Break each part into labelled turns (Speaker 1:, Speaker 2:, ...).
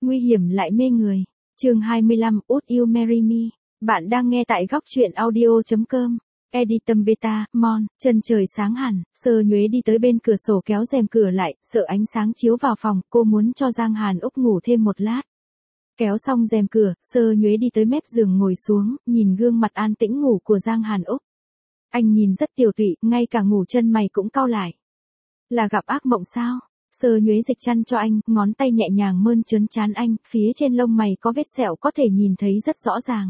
Speaker 1: nguy hiểm lại mê người. Chương 25, Would You Marry Me? Bạn đang nghe tại góc truyện audio.com. Editum Beta, Mon, chân trời sáng hẳn, Sơ Nhuế đi tới bên cửa sổ kéo rèm cửa lại, sợ ánh sáng chiếu vào phòng, cô muốn cho Giang Hàn Úc ngủ thêm một lát. Kéo xong rèm cửa, Sơ Nhuế đi tới mép giường ngồi xuống, nhìn gương mặt an tĩnh ngủ của Giang Hàn Úc. Anh nhìn rất tiều tụy, ngay cả ngủ chân mày cũng cau lại. Là gặp ác mộng sao? Sơ Nhuế dịch chăn cho anh, ngón tay nhẹ nhàng mơn trớn trán anh, phía trên lông mày có vết sẹo có thể nhìn thấy rất rõ ràng.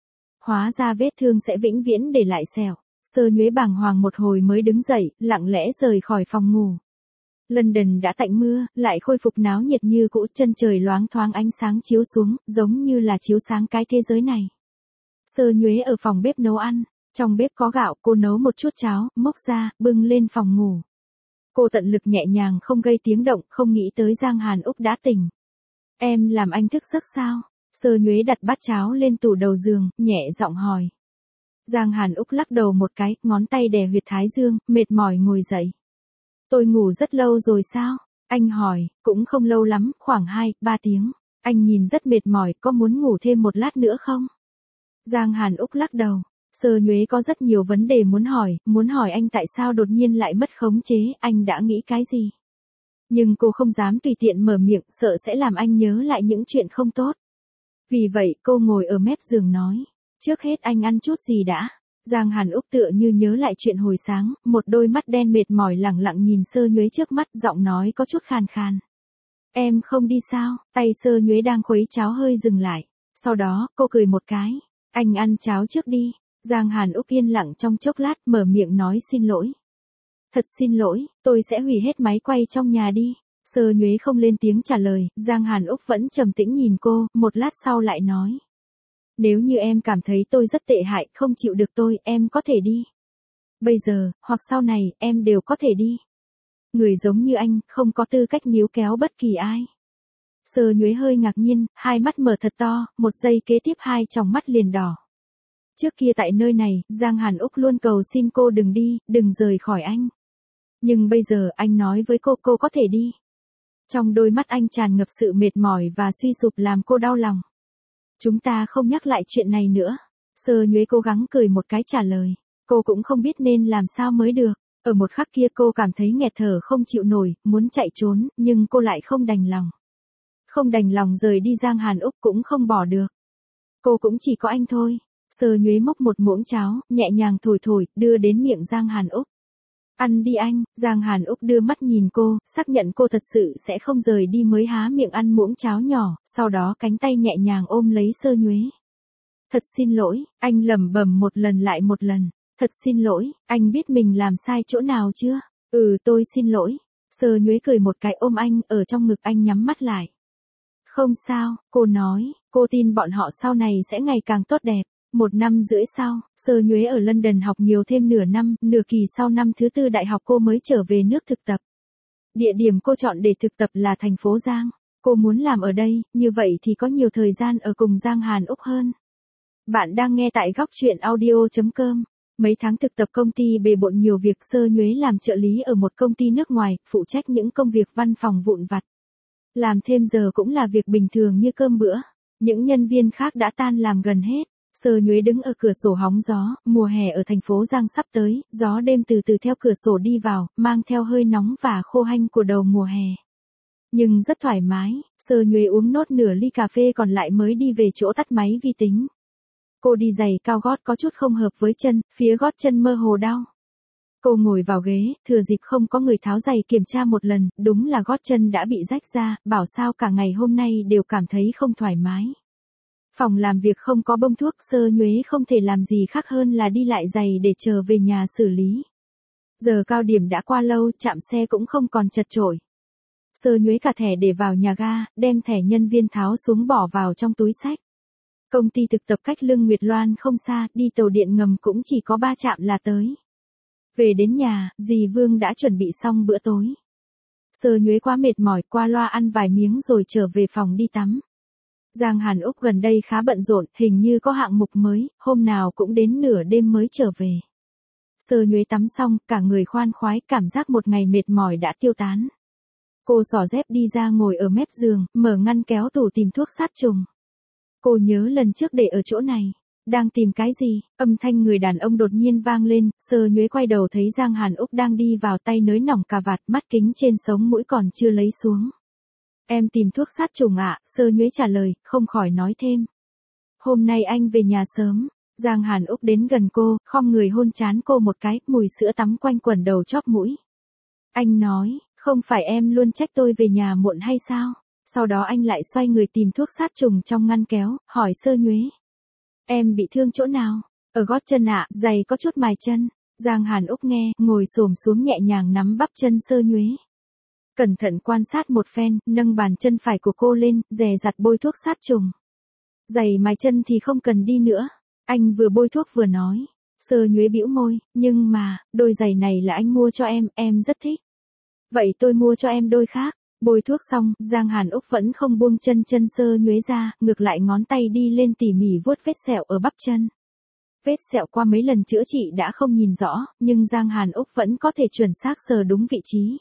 Speaker 1: Hóa ra vết thương sẽ vĩnh viễn để lại sẹo. Sơ Nhuế bàng hoàng một hồi mới đứng dậy, lặng lẽ rời khỏi phòng ngủ. London đã tạnh mưa, lại khôi phục náo nhiệt như cũ, chân trời loáng thoáng ánh sáng chiếu xuống, giống như là chiếu sáng cái thế giới này. Sơ Nhuế ở phòng bếp nấu ăn, trong bếp có gạo, cô nấu một chút cháo, múc ra, bưng lên phòng ngủ. Cô tận lực nhẹ nhàng không gây tiếng động, không nghĩ tới Giang Hàn Úc đã tỉnh. Em làm anh thức giấc sao? Sơ Nhuế đặt bát cháo lên tủ đầu giường, nhẹ giọng hỏi. Giang Hàn Úc lắc đầu một cái, ngón tay đè huyệt thái dương, mệt mỏi ngồi dậy. Tôi ngủ rất lâu rồi sao? Anh hỏi, cũng không lâu lắm, khoảng 2-3 tiếng. Anh nhìn rất mệt mỏi, có muốn ngủ thêm một lát nữa không? Giang Hàn Úc lắc đầu. Sơ Nhuế có rất nhiều vấn đề muốn hỏi anh tại sao đột nhiên lại mất khống chế, anh đã nghĩ cái gì? Nhưng cô không dám tùy tiện mở miệng, sợ sẽ làm anh nhớ lại những chuyện không tốt. Vì vậy, cô ngồi ở mép giường nói, trước hết anh ăn chút gì đã. Giang Hàn Úc tựa như nhớ lại chuyện hồi sáng, một đôi mắt đen mệt mỏi lẳng lặng nhìn Sơ Nhuế trước mắt, giọng nói có chút khàn khàn. Em không đi sao? Tay Sơ Nhuế đang khuấy cháo hơi dừng lại. Sau đó, cô cười một cái. Anh ăn cháo trước đi. Giang Hàn Úc yên lặng trong chốc lát, mở miệng nói xin lỗi. Thật xin lỗi, tôi sẽ hủy hết máy quay trong nhà đi. Sơ Nhuế không lên tiếng trả lời, Giang Hàn Úc vẫn trầm tĩnh nhìn cô, một lát sau lại nói. Nếu như em cảm thấy tôi rất tệ hại, không chịu được tôi, em có thể đi. Bây giờ, hoặc sau này, em đều có thể đi. Người giống như anh, không có tư cách níu kéo bất kỳ ai. Sơ Nhuế hơi ngạc nhiên, hai mắt mở thật to, một giây kế tiếp hai tròng mắt liền đỏ. Trước kia tại nơi này, Giang Hàn Úc luôn cầu xin cô đừng đi, đừng rời khỏi anh. Nhưng bây giờ anh nói với cô có thể đi. Trong đôi mắt anh tràn ngập sự mệt mỏi và suy sụp làm cô đau lòng. Chúng ta không nhắc lại chuyện này nữa. Sơ Nhuế cố gắng cười một cái trả lời. Cô cũng không biết nên làm sao mới được. Ở một khắc kia cô cảm thấy nghẹt thở không chịu nổi, muốn chạy trốn, nhưng cô lại không đành lòng. Không đành lòng rời đi Giang Hàn Úc cũng không bỏ được. Cô cũng chỉ có anh thôi. Sơ Nhuế múc một muỗng cháo, nhẹ nhàng thổi, đưa đến miệng Giang Hàn Úc. Ăn đi anh. Giang Hàn Úc đưa mắt nhìn cô, xác nhận cô thật sự sẽ không rời đi mới há miệng ăn muỗng cháo nhỏ, sau đó cánh tay nhẹ nhàng ôm lấy Sơ Nhuế. Thật xin lỗi, anh lẩm bẩm một lần lại một lần. Thật xin lỗi, anh biết mình làm sai chỗ nào chưa? Tôi xin lỗi. Sơ Nhuế cười một cái ôm anh, ở trong ngực anh nhắm mắt lại. Không sao, cô nói, cô tin bọn họ sau này sẽ ngày càng tốt đẹp. 1 năm rưỡi sau, Sơ Nhuế ở London học nhiều thêm nửa năm, nửa kỳ sau năm thứ 4 đại học cô mới trở về nước thực tập. Địa điểm cô chọn để thực tập là thành phố Giang. Cô muốn làm ở đây, như vậy thì có nhiều thời gian ở cùng Giang Hàn Úc hơn. Bạn đang nghe tại góc truyện audio.com. Mấy tháng thực tập công ty bề bộn nhiều việc, Sơ Nhuế làm trợ lý ở một công ty nước ngoài, phụ trách những công việc văn phòng vụn vặt. Làm thêm giờ cũng là việc bình thường như cơm bữa. Những nhân viên khác đã tan làm gần hết. Sơ Nhuế đứng ở cửa sổ hóng gió, mùa hè ở thành phố Giang sắp tới, gió đêm từ từ theo cửa sổ đi vào, mang theo hơi nóng và khô hanh của đầu mùa hè. Nhưng rất thoải mái, Sơ Nhuế uống nốt nửa ly cà phê còn lại mới đi về chỗ tắt máy vi tính. Cô đi giày cao gót có chút không hợp với chân, phía gót chân mơ hồ đau. Cô ngồi vào ghế, thừa dịp không có người tháo giày kiểm tra một lần, đúng là gót chân đã bị rách ra, bảo sao cả ngày hôm nay đều cảm thấy không thoải mái. Phòng làm việc không có bông thuốc, Sơ Nhuế không thể làm gì khác hơn là đi lại giày để chờ về nhà xử lý. Giờ cao điểm đã qua lâu, trạm xe cũng không còn chật chội. Sơ Nhuế cả thẻ để vào nhà ga, đem thẻ nhân viên tháo xuống bỏ vào trong túi xách. Công ty thực tập cách Lương Nguyệt Loan không xa, đi tàu điện ngầm cũng chỉ có 3 trạm là tới. Về đến nhà, dì Vương đã chuẩn bị xong bữa tối. Sơ Nhuế quá mệt mỏi, qua loa ăn vài miếng rồi trở về phòng đi tắm. Giang Hàn Úc gần đây khá bận rộn, hình như có hạng mục mới, hôm nào cũng đến nửa đêm mới trở về. Sơ Nhuế tắm xong, cả người khoan khoái, cảm giác một ngày mệt mỏi đã tiêu tán. Cô xỏ dép đi ra ngồi ở mép giường, mở ngăn kéo tủ tìm thuốc sát trùng. Cô nhớ lần trước để ở chỗ này. Đang tìm cái gì? Âm thanh người đàn ông đột nhiên vang lên, Sơ Nhuế quay đầu thấy Giang Hàn Úc đang đi vào, tay nới lỏng cà vạt, mắt kính trên sống mũi còn chưa lấy xuống. Em tìm thuốc sát trùng ạ, Sơ Nhuế trả lời, không khỏi nói thêm. Hôm nay anh về nhà sớm. Giang Hàn Úc đến gần cô, khom người hôn trán cô một cái, mùi sữa tắm quanh quẩn đầu chóp mũi. Anh nói, không phải em luôn trách tôi về nhà muộn hay sao? Sau đó anh lại xoay người tìm thuốc sát trùng trong ngăn kéo, hỏi Sơ Nhuế. Em bị thương chỗ nào? Ở gót chân ạ, giày có chút mài chân. Giang Hàn Úc nghe, ngồi xổm xuống nhẹ nhàng nắm bắp chân Sơ Nhuế. Cẩn thận quan sát một phen, nâng bàn chân phải của cô lên, dè dặt bôi thuốc sát trùng. Giày mài chân thì không cần đi nữa. Anh vừa bôi thuốc vừa nói. Sơ Nhuế bĩu môi, nhưng mà, đôi giày này là anh mua cho em rất thích. Vậy tôi mua cho em đôi khác. Bôi thuốc xong, Giang Hàn Úc vẫn không buông chân Sơ Nhuế ra, ngược lại ngón tay đi lên tỉ mỉ vuốt vết sẹo ở bắp chân. Vết sẹo qua mấy lần chữa trị đã không nhìn rõ, nhưng Giang Hàn Úc vẫn có thể chuẩn xác sờ đúng vị trí.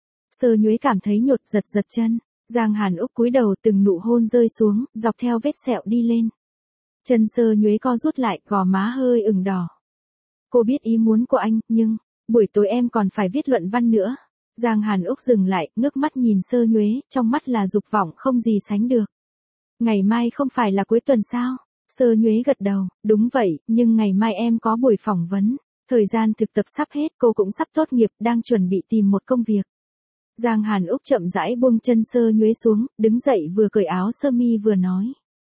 Speaker 1: Sơ Nhuế cảm thấy nhột, giật chân. Giang Hàn Úc cúi đầu, từng nụ hôn rơi xuống, dọc theo vết sẹo đi lên. Chân Sơ Nhuế co rút lại, gò má hơi ửng đỏ. Cô biết ý muốn của anh, nhưng, buổi tối em còn phải viết luận văn nữa. Giang Hàn Úc dừng lại, ngước mắt nhìn Sơ Nhuế, trong mắt là dục vọng không gì sánh được. Ngày mai không phải là cuối tuần sao? Sơ Nhuế gật đầu, đúng vậy, nhưng ngày mai em có buổi phỏng vấn. Thời gian thực tập sắp hết, cô cũng sắp tốt nghiệp, đang chuẩn bị tìm một công việc. Giang Hàn Úc chậm rãi buông chân Sơ Nhuế xuống, đứng dậy vừa cởi áo sơ mi vừa nói.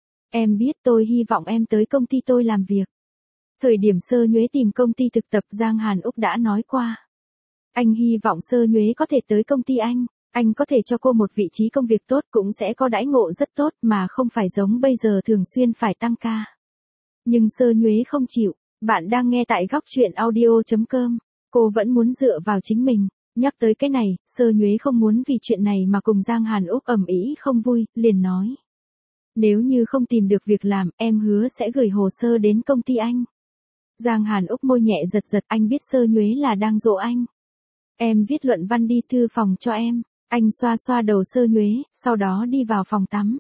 Speaker 1: Em biết, tôi hy vọng em tới công ty tôi làm việc. Thời điểm Sơ Nhuế tìm công ty thực tập, Giang Hàn Úc đã nói qua. Anh hy vọng Sơ Nhuế có thể tới công ty anh có thể cho cô một vị trí công việc tốt, cũng sẽ có đãi ngộ rất tốt mà không phải giống bây giờ thường xuyên phải tăng ca. Nhưng Sơ Nhuế không chịu. Bạn đang nghe tại góc truyện audio.com. Cô vẫn muốn dựa vào chính mình. Nhắc tới cái này, Sơ Nhuế không muốn vì chuyện này mà cùng Giang Hàn Úc ầm ĩ không vui, liền nói. Nếu như không tìm được việc làm, em hứa sẽ gửi hồ sơ đến công ty anh. Giang Hàn Úc môi nhẹ giật, anh biết Sơ Nhuế là đang dỗ anh. Em viết luận văn đi thư phòng cho em. Anh xoa xoa đầu Sơ Nhuế, sau đó đi vào phòng tắm.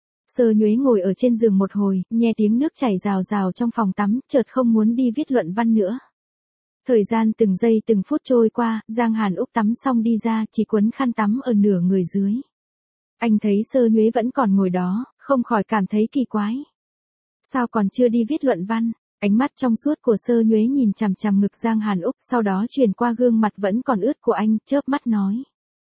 Speaker 1: Sơ Nhuế ngồi ở trên giường một hồi, nghe tiếng nước chảy rào rào trong phòng tắm, chợt không muốn đi viết luận văn nữa. Thời gian từng giây từng phút trôi qua, Giang Hàn Úc tắm xong đi ra, chỉ quấn khăn tắm ở nửa người dưới. Anh thấy Sơ Nhuế vẫn còn ngồi đó, không khỏi cảm thấy kỳ quái. Sao còn chưa đi viết luận văn? Ánh mắt trong suốt của Sơ Nhuế nhìn chằm chằm ngực Giang Hàn Úc, sau đó chuyển qua gương mặt vẫn còn ướt của anh, chớp mắt nói.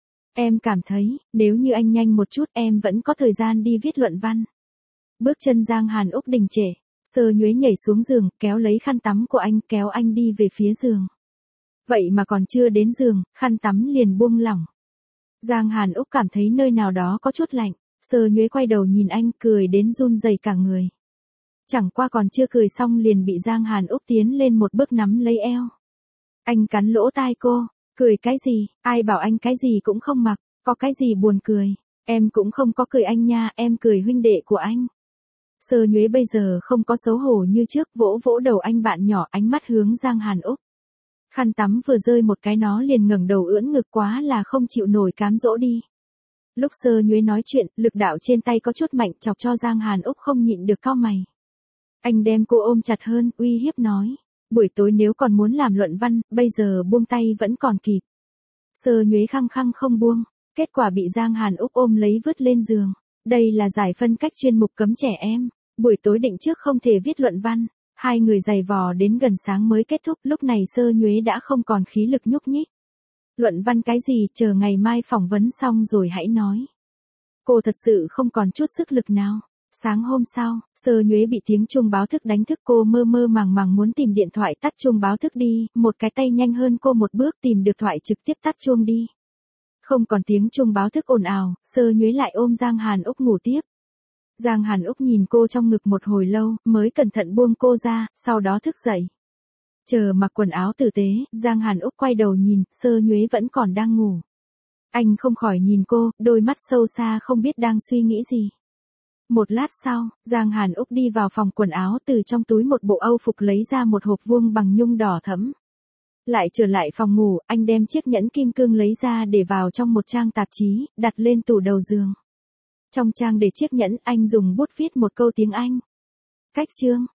Speaker 1: Em cảm thấy, nếu như anh nhanh một chút em vẫn có thời gian đi viết luận văn. Bước chân Giang Hàn Úc đình trệ. Sơ Nhuế nhảy xuống giường, kéo lấy khăn tắm của anh, kéo anh đi về phía giường. Vậy mà còn chưa đến giường, khăn tắm liền buông lỏng. Giang Hàn Úc cảm thấy nơi nào đó có chút lạnh. Sơ Nhuế quay đầu nhìn anh, cười đến run rẩy cả người. Chẳng qua còn chưa cười xong liền bị Giang Hàn Úc tiến lên một bước nắm lấy eo. Anh cắn lỗ tai cô. Cười cái gì? Ai bảo anh cái gì cũng không mặc, có cái gì buồn cười? Em cũng không có cười anh nha, em cười huynh đệ của anh. Sơ Nhuế bây giờ không có xấu hổ như trước, vỗ vỗ đầu anh bạn nhỏ, ánh mắt hướng Giang Hàn Úc. Khăn tắm vừa rơi một cái nó liền ngẩng đầu ưỡn ngực, quá là không chịu nổi, cám dỗ đi. Lúc Sơ Nhuế nói chuyện, lực đạo trên tay có chút mạnh, chọc cho Giang Hàn Úc không nhịn được cau mày. Anh đem cô ôm chặt hơn, uy hiếp nói. Buổi tối nếu còn muốn làm luận văn, bây giờ buông tay vẫn còn kịp. Sơ Nhuế khăng khăng không buông, kết quả bị Giang Hàn Úc ôm lấy vứt lên giường. Đây là giải phân cách chuyên mục cấm trẻ em. Buổi tối định trước không thể viết luận văn. Hai người giày vò đến gần sáng mới kết thúc, lúc này Sơ Nhuế đã không còn khí lực nhúc nhích. Luận văn cái gì, chờ ngày mai phỏng vấn xong rồi hãy nói. Cô thật sự không còn chút sức lực nào. Sáng hôm sau, Sơ Nhuế bị tiếng chuông báo thức đánh thức, cô mơ mơ màng màng muốn tìm điện thoại tắt chuông báo thức đi, một cái tay nhanh hơn cô một bước tìm được thoại trực tiếp tắt chuông đi. Không còn tiếng chuông báo thức ồn ào, Sơ Nhuế lại ôm Giang Hàn Úc ngủ tiếp. Giang Hàn Úc nhìn cô trong ngực một hồi lâu, mới cẩn thận buông cô ra, sau đó thức dậy. Chờ mặc quần áo tử tế, Giang Hàn Úc quay đầu nhìn, Sơ Nhuế vẫn còn đang ngủ. Anh không khỏi nhìn cô, đôi mắt sâu xa không biết đang suy nghĩ gì. Một lát sau, Giang Hàn Úc đi vào phòng quần áo, từ trong túi một bộ âu phục lấy ra một hộp vuông bằng nhung đỏ thẫm. Lại trở lại phòng ngủ, anh đem chiếc nhẫn kim cương lấy ra để vào trong một trang tạp chí, đặt lên tủ đầu giường. Trong trang để chiếc nhẫn, anh dùng bút viết một câu tiếng Anh. Cách chương.